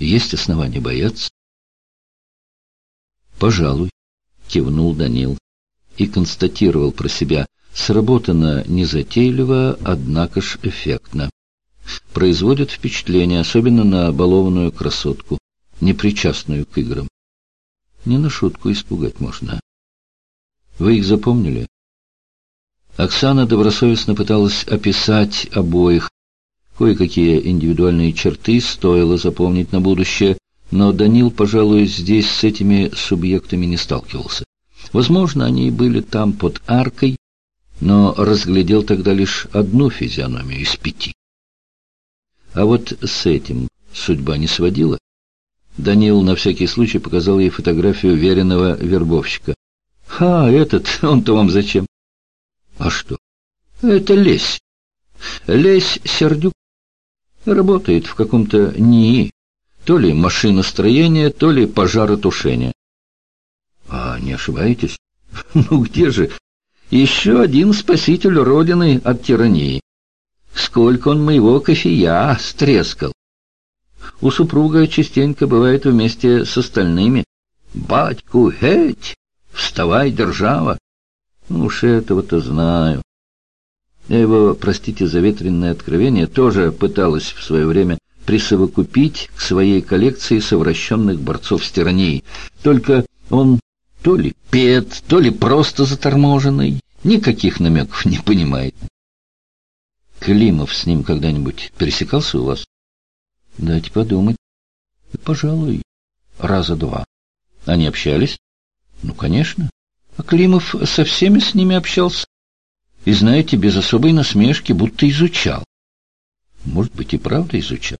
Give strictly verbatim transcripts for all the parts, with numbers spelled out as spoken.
есть основания бояться. «Пожалуй», — кивнул Данил и констатировал про себя: сработано незатейливо, однако ж эффектно. Производит впечатление, особенно на балованную красотку, непричастную к играм. Не на шутку испугать можно. Вы их запомнили? Оксана добросовестно пыталась описать обоих. Кое-какие индивидуальные черты стоило запомнить на будущее, но Данил, пожалуй, здесь с этими субъектами не сталкивался. Возможно, они и были там под аркой, но разглядел тогда лишь одну физиономию из пяти. А вот с этим судьба не сводила. Данил на всякий случай показал ей фотографию веренного вербовщика. «А, этот, он-то вам зачем?» «А что?» «Это Лесь. Лесь Сердюк. Работает в каком-то НИИ. То ли машиностроение, то ли пожаротушение». «А не ошибаетесь?» «Ну где же? Еще один спаситель Родины от тирании. Сколько он моего кофея стрескал. У супруга частенько бывает вместе с остальными. Батьку, геть! Вставай, держава!» Ну уж этого-то знаю. Я его, простите за ветреное откровение, тоже пыталась в свое время присовокупить к своей коллекции совращенных борцов с тиранией. Только он то ли пет, то ли просто заторможенный, никаких намеков не понимает. Климов с ним когда-нибудь пересекался у вас? Дайте подумать. Пожалуй, раза два. Они общались? Ну, конечно. А Климов со всеми с ними общался. И, знаете, без особой насмешки, будто изучал. Может быть, и правда изучал.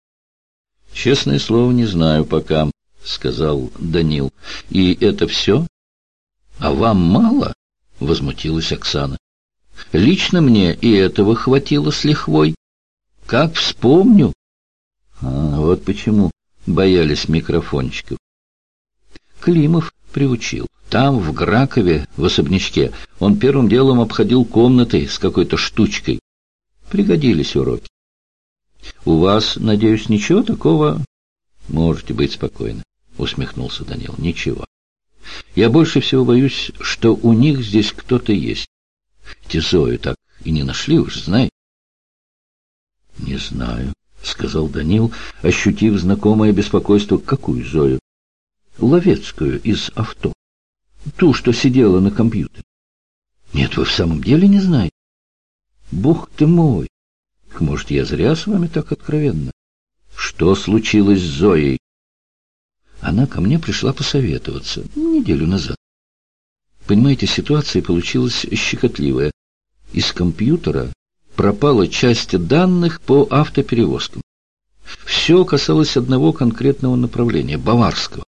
Честное слово, не знаю пока, — сказал Данил. И это все? А вам мало? — возмутилась Оксана. Лично мне и этого хватило с лихвой. Как вспомню. А вот почему боялись микрофончиков. Климов приучил. Там, в Гракове, в особнячке, он первым делом обходил комнаты с какой-то штучкой. Пригодились уроки. У вас, надеюсь, ничего такого? Можете быть спокойны, усмехнулся Данил. Ничего. Я больше всего боюсь, что у них здесь кто-то есть. Зою так и не нашли, вы же знаете. Не знаю, сказал Данил, ощутив знакомое беспокойство. Какую Зою? Ловецкую из авто. Ту, что сидела на компьютере. Нет, вы в самом деле не знаете? Бог ты мой! Может, я зря с вами так откровенно? Что случилось с Зоей? Она ко мне пришла посоветоваться неделю назад. Понимаете, ситуация получилась щекотливая. Из компьютера пропала часть данных по автоперевозкам. Все касалось одного конкретного направления — Баварского.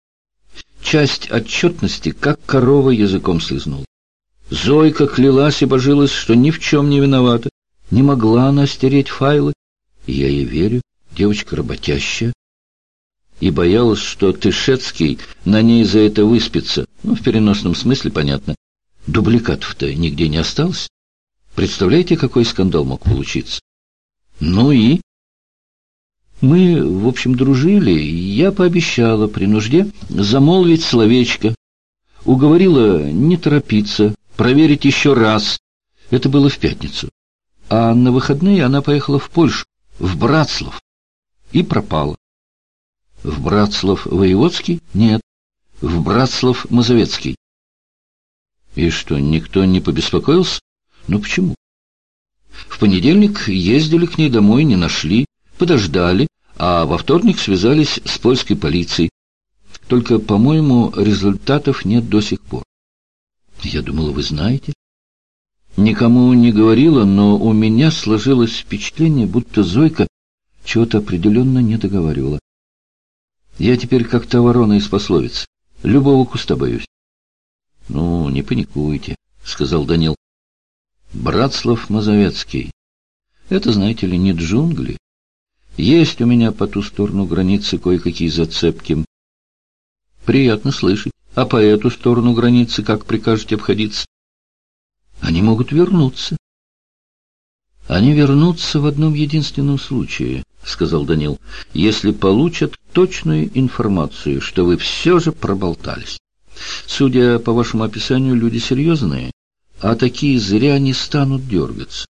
Часть отчетности, как корова, языком слезнула. Зойка клялась и божилась, что ни в чем не виновата. Не могла она стереть файлы. И я ей верю, девочка работящая. И боялась, что Тышецкий на ней за это выспится. Ну, в переносном смысле, понятно. Дубликатов-то нигде не осталось. Представляете, какой скандал мог получиться? Ну и... Мы, в общем, дружили, и я пообещала при нужде замолвить словечко. Уговорила не торопиться, проверить еще раз. Это было в пятницу. А на выходные она поехала в Польшу, в Братслав, и пропала. В Братслав-Воеводский? Нет, в Братслав-Мазовецкий. И что, никто не побеспокоился? Ну почему? В понедельник ездили к ней домой, не нашли. Подождали, а во вторник связались с польской полицией. Только, по-моему, результатов нет до сих пор. Я думала, вы знаете. Никому не говорила, но у меня сложилось впечатление, будто Зойка чего-то определенно не договаривала. Я теперь как та ворона из пословицы. Любого куста боюсь. — Ну, не паникуйте, — сказал Данил. — Братслав-Мазовецкий. Это, знаете ли, не джунгли. Есть у меня по ту сторону границы кое-какие зацепки. Приятно слышать. А по эту сторону границы как прикажете обходиться? Они могут вернуться. Они вернутся в одном единственном случае, сказал Данил, если получат точную информацию, что вы все же проболтались. Судя по вашему описанию, люди серьезные, а такие зря не станут дергаться.